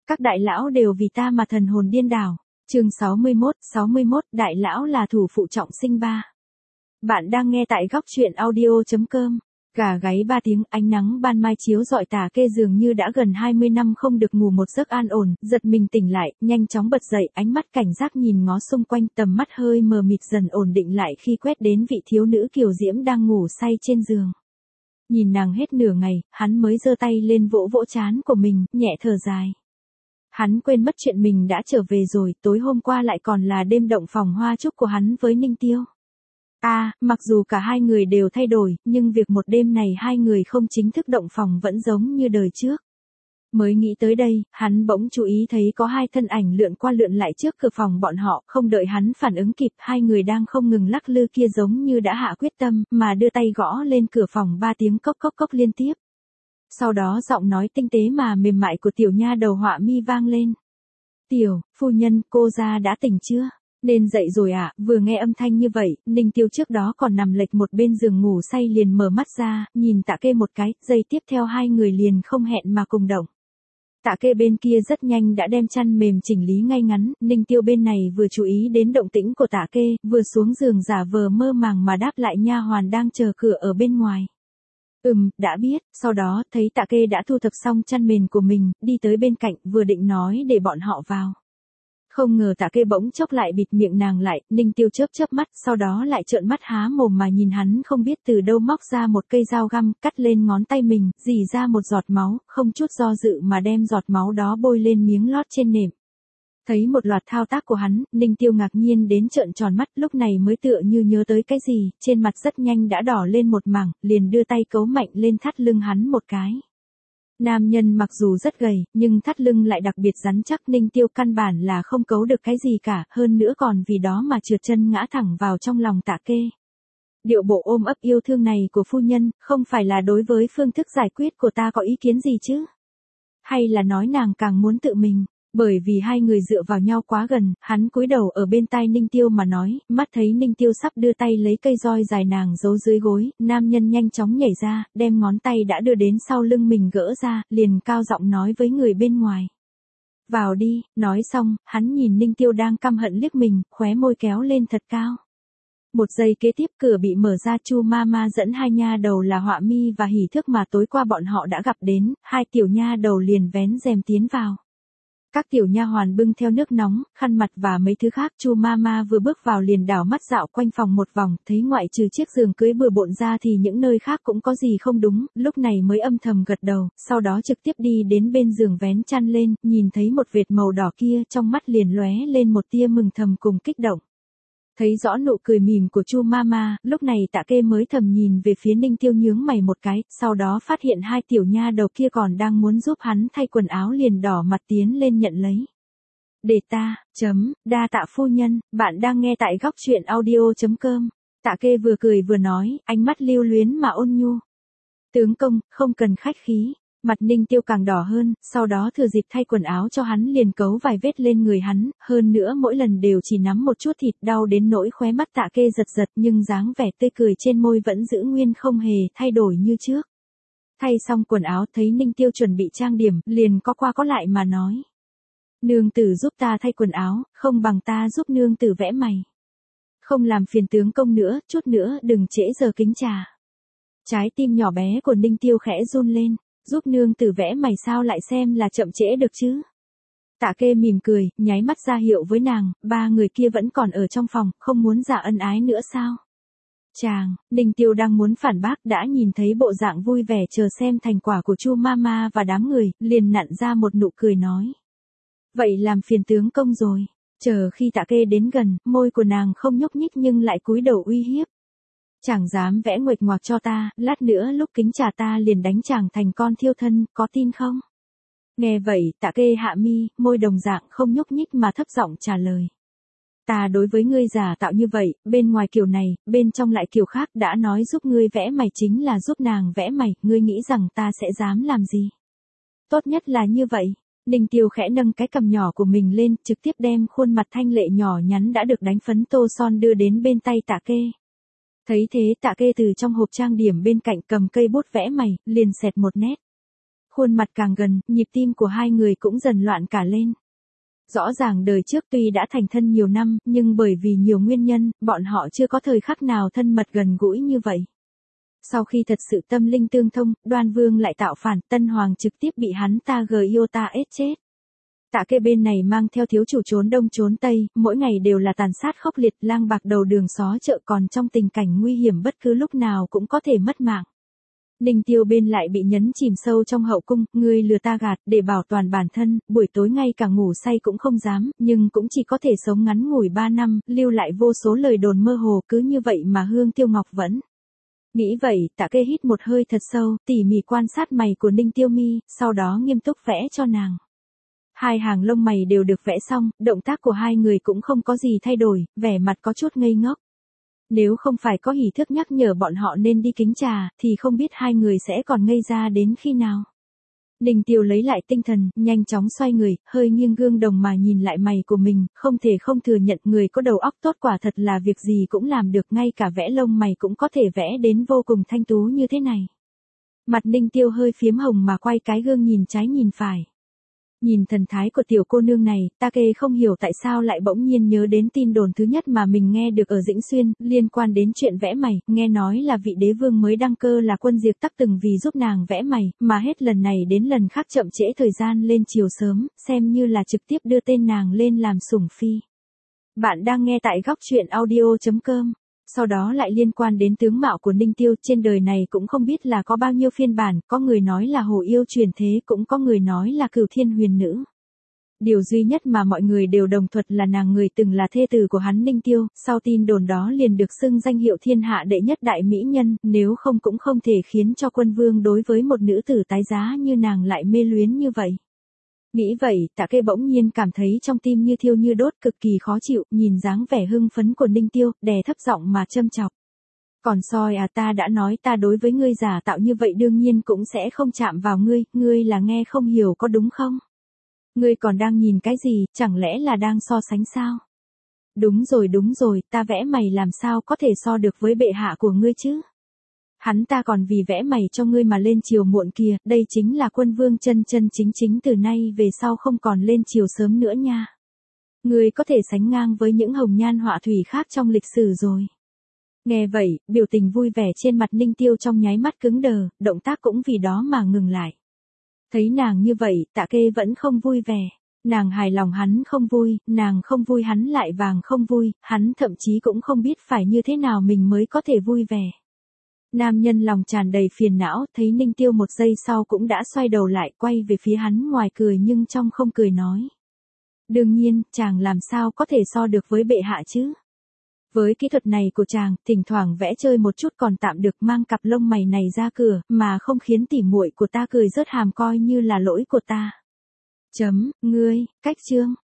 Các đại lão đều vì ta mà thần hồn điên đảo. Chương 61, đại lão là thủ phụ trọng sinh 3. Bạn đang nghe tại góc truyện audio.com. Gà gáy 3 tiếng, ánh nắng ban mai chiếu rọi Tả Kê dường như đã gần 20 năm không được ngủ một giấc an ổn, giật mình tỉnh lại, nhanh chóng bật dậy, ánh mắt cảnh giác nhìn ngó xung quanh, tầm mắt hơi mờ mịt dần ổn định lại khi quét đến vị thiếu nữ kiều diễm đang ngủ say trên giường. Nhìn nàng hết nửa ngày, hắn mới giơ tay lên vỗ vỗ trán của mình, nhẹ thở dài. Hắn quên mất chuyện mình đã trở về rồi, tối hôm qua lại còn là đêm động phòng hoa chúc của hắn với Ninh Tiêu. Mặc dù cả hai người đều thay đổi, nhưng việc một đêm này hai người không chính thức động phòng vẫn giống như đời trước. Mới nghĩ tới đây, hắn bỗng chú ý thấy có hai thân ảnh lượn qua lượn lại trước cửa phòng bọn họ, không đợi hắn phản ứng kịp, hai người đang không ngừng lắc lư kia giống như đã hạ quyết tâm, mà đưa tay gõ lên cửa phòng 3 tiếng cốc cốc cốc liên tiếp. Sau đó giọng nói tinh tế mà mềm mại của tiểu nha đầu Họa Mi vang lên. Tiểu, phu nhân, cô ra đã tỉnh chưa? Nên dậy rồi ạ. Vừa nghe âm thanh như vậy, Ninh Tiêu trước đó còn nằm lệch một bên giường ngủ say liền mở mắt ra, nhìn Tạ Kê một cái, giây tiếp theo hai người liền không hẹn mà cùng động. Tạ Kê bên kia rất nhanh đã đem chăn mềm chỉnh lý ngay ngắn, Ninh Tiêu bên này vừa chú ý đến động tĩnh của Tạ Kê, vừa xuống giường giả vờ mơ màng mà đáp lại nha hoàn đang chờ cửa ở bên ngoài. Đã biết. Sau đó, thấy Tạ Kê đã thu thập xong chăn mền của mình, đi tới bên cạnh, vừa định nói để bọn họ vào. Không ngờ Tạ Kê bỗng chốc lại bịt miệng nàng lại, Ninh Tiêu chớp mắt, sau đó lại trợn mắt há mồm mà nhìn hắn không biết từ đâu móc ra một cây dao găm, cắt lên ngón tay mình, rỉ ra một giọt máu, không chút do dự mà đem giọt máu đó bôi lên miếng lót trên nệm. Thấy một loạt thao tác của hắn, Ninh Tiêu ngạc nhiên đến trợn tròn mắt, lúc này mới tựa như nhớ tới cái gì, trên mặt rất nhanh đã đỏ lên một mảng, liền đưa tay cấu mạnh lên thắt lưng hắn một cái. Nam nhân mặc dù rất gầy, nhưng thắt lưng lại đặc biệt rắn chắc, Ninh Tiêu căn bản là không cấu được cái gì cả, hơn nữa còn vì đó mà trượt chân ngã thẳng vào trong lòng Tạ Kê. Điệu bộ ôm ấp yêu thương này của phu nhân, không phải là đối với phương thức giải quyết của ta có ý kiến gì chứ? Hay là nói nàng càng muốn tự mình? Bởi vì hai người dựa vào nhau quá gần, hắn cúi đầu ở bên tai Ninh Tiêu mà nói, mắt thấy Ninh Tiêu sắp đưa tay lấy cây roi dài nàng giấu dưới gối, nam nhân nhanh chóng nhảy ra, đem ngón tay đã đưa đến sau lưng mình gỡ ra, liền cao giọng nói với người bên ngoài. Vào đi. Nói xong, hắn nhìn Ninh Tiêu đang căm hận liếc mình, khóe môi kéo lên thật cao. Một giây kế tiếp cửa bị mở ra, Chu Mama dẫn hai nha đầu là Họa Mi và Hỉ Thức mà tối qua bọn họ đã gặp đến, hai tiểu nha đầu liền vén rèm tiến vào. Các tiểu nha hoàn bưng theo nước nóng, khăn mặt và mấy thứ khác, Chu Mama vừa bước vào liền đảo mắt dạo quanh phòng một vòng, thấy ngoại trừ chiếc giường cưới bừa bộn ra thì những nơi khác cũng có gì không đúng, lúc này mới âm thầm gật đầu, sau đó trực tiếp đi đến bên giường vén chăn lên, nhìn thấy một vệt màu đỏ kia, trong mắt liền lóe lên một tia mừng thầm cùng kích động. Thấy rõ nụ cười mỉm của Chu Mama, lúc này Tạ Kê mới thầm nhìn về phía Ninh Tiêu nhướng mày một cái, sau đó phát hiện hai tiểu nha đầu kia còn đang muốn giúp hắn thay quần áo liền đỏ mặt tiến lên nhận lấy. Để ta, đa tạ phu nhân, bạn đang nghe tại góc truyện audio.com. Tạ Kê vừa cười vừa nói, ánh mắt lưu luyến mà ôn nhu. Tướng công, không cần khách khí. Mặt Ninh Tiêu càng đỏ hơn, sau đó thừa dịp thay quần áo cho hắn liền cấu vài vết lên người hắn, hơn nữa mỗi lần đều chỉ nắm một chút thịt, đau đến nỗi khóe mắt Tạ Kê giật giật, nhưng dáng vẻ tươi cười trên môi vẫn giữ nguyên không hề thay đổi như trước. Thay xong quần áo thấy Ninh Tiêu chuẩn bị trang điểm, liền có qua có lại mà nói. Nương tử giúp ta thay quần áo, không bằng ta giúp nương tử vẽ mày. Không làm phiền tướng công nữa, chút nữa đừng trễ giờ kính trà. Trái tim nhỏ bé của Ninh Tiêu khẽ run lên. Giúp nương tử vẽ mày sao lại xem là chậm trễ được chứ? Tạ Kê mỉm cười, nháy mắt ra hiệu với nàng, ba người kia vẫn còn ở trong phòng, không muốn giả ân ái nữa sao? Ninh Tiêu đang muốn phản bác đã nhìn thấy bộ dạng vui vẻ chờ xem thành quả của Chu Mama và đám người, liền nặn ra một nụ cười nói. Vậy làm phiền tướng công rồi. Chờ khi Tạ Kê đến gần, môi của nàng không nhúc nhích nhưng lại cúi đầu uy hiếp. Chàng dám vẽ nguệch ngoạc cho ta, lát nữa lúc kính trà ta liền đánh chàng thành con thiêu thân, có tin không? Nghe vậy, Tạ Kê hạ mi, môi đồng dạng không nhúc nhích mà thấp giọng trả lời. Ta đối với ngươi giả tạo như vậy, bên ngoài kiểu này, bên trong lại kiểu khác, đã nói giúp ngươi vẽ mày chính là giúp nàng vẽ mày, ngươi nghĩ rằng ta sẽ dám làm gì? Tốt nhất là như vậy. Ninh Tiêu khẽ nâng cái cằm nhỏ của mình lên, trực tiếp đem khuôn mặt thanh lệ nhỏ nhắn đã được đánh phấn tô son đưa đến bên tay Tạ Kê. Thấy thế Tạ Kê từ trong hộp trang điểm bên cạnh cầm cây bút vẽ mày, liền xẹt một nét. khuôn mặt càng gần, nhịp tim của hai người cũng dần loạn cả lên. Rõ ràng đời trước tuy đã thành thân nhiều năm, nhưng bởi vì nhiều nguyên nhân, bọn họ chưa có thời khắc nào thân mật gần gũi như vậy. Sau khi thật sự tâm linh tương thông, Đoan Vương lại tạo phản, Tân Hoàng trực tiếp bị hắn ta ết chết. Tạ Kê bên này mang theo thiếu chủ trốn đông trốn tây, mỗi ngày đều là tàn sát khốc liệt, lang bạc đầu đường xó chợ, còn trong tình cảnh nguy hiểm bất cứ lúc nào cũng có thể mất mạng. Ninh Tiêu bên lại bị nhấn chìm sâu trong hậu cung, ngươi lừa ta gạt, để bảo toàn bản thân, buổi tối ngay cả ngủ say cũng không dám, nhưng cũng chỉ có thể sống ngắn ngủi 3 năm, lưu lại vô số lời đồn mơ hồ, cứ như vậy mà Hương Tiêu Ngọc vẫn. Nghĩ vậy, Tạ Kê hít một hơi thật sâu, tỉ mỉ quan sát mày của Ninh Tiêu Mi, sau đó nghiêm túc vẽ cho nàng. Hai hàng lông mày đều được vẽ xong, động tác của hai người cũng không có gì thay đổi, vẻ mặt có chút ngây ngốc. Nếu không phải có Hỷ Thức nhắc nhở bọn họ nên đi kính trà, thì không biết hai người sẽ còn ngây ra đến khi nào. Ninh Tiêu lấy lại tinh thần, nhanh chóng xoay người, hơi nghiêng gương đồng mà nhìn lại mày của mình, không thể không thừa nhận người có đầu óc tốt quả thật là việc gì cũng làm được, ngay cả vẽ lông mày cũng có thể vẽ đến vô cùng thanh tú như thế này. Mặt Ninh Tiêu hơi phiếm hồng mà quay cái gương nhìn trái nhìn phải. Nhìn thần thái của tiểu cô nương này, Tạ Kê không hiểu tại sao lại bỗng nhiên nhớ đến tin đồn thứ nhất mà mình nghe được ở Dĩnh Xuyên, liên quan đến chuyện vẽ mày, nghe nói là vị đế vương mới đăng cơ là Quân Diệt Tắc từng vì giúp nàng vẽ mày, mà hết lần này đến lần khác chậm trễ thời gian lên chiều sớm, xem như là trực tiếp đưa tên nàng lên làm sủng phi. Bạn đang nghe tại góc truyện audio.com. Sau đó lại liên quan đến tướng mạo của Ninh Tiêu, trên đời này cũng không biết là có bao nhiêu phiên bản, có người nói là hồ yêu truyền thế, cũng có người nói là Cửu Thiên Huyền Nữ. Điều duy nhất mà mọi người đều đồng thuận là nàng người từng là thê tử của hắn Ninh Tiêu, sau tin đồn đó liền được xưng danh hiệu thiên hạ đệ nhất đại mỹ nhân, nếu không cũng không thể khiến cho Quân Vương đối với một nữ tử tái giá như nàng lại mê luyến như vậy. Nghĩ vậy, Tạ Kê bỗng nhiên cảm thấy trong tim như thiêu như đốt, cực kỳ khó chịu, nhìn dáng vẻ hưng phấn của Ninh Tiêu, đè thấp giọng mà châm chọc. Còn soi à, ta đã nói ta đối với ngươi giả tạo như vậy đương nhiên cũng sẽ không chạm vào ngươi, ngươi là nghe không hiểu có đúng không? Ngươi còn đang nhìn cái gì, chẳng lẽ là đang so sánh sao? Đúng rồi, ta vẽ mày làm sao có thể so được với bệ hạ của ngươi chứ? Hắn ta còn vì vẽ mày cho ngươi mà lên chiều muộn kìa, đây chính là Quân Vương chân chân chính từ nay về sau không còn lên chiều sớm nữa nha. Ngươi có thể sánh ngang với những hồng nhan họa thủy khác trong lịch sử rồi. Nghe vậy, biểu tình vui vẻ trên mặt Ninh Tiêu trong nháy mắt cứng đờ, động tác cũng vì đó mà ngừng lại. Thấy nàng như vậy, Tạ Kê vẫn không vui vẻ. Nàng hài lòng hắn không vui, nàng không vui hắn lại vàng không vui, hắn thậm chí cũng không biết phải như thế nào mình mới có thể vui vẻ. Nam nhân lòng tràn đầy phiền não, thấy Ninh Tiêu một giây sau cũng đã xoay đầu lại, quay về phía hắn ngoài cười nhưng trong không cười nói. Đương nhiên, chàng làm sao có thể so được với bệ hạ chứ? Với kỹ thuật này của chàng, thỉnh thoảng vẽ chơi một chút còn tạm được, mang cặp lông mày này ra cửa, mà không khiến tỉ muội của ta cười rớt hàm coi như là lỗi của ta. Ngươi, cách chương.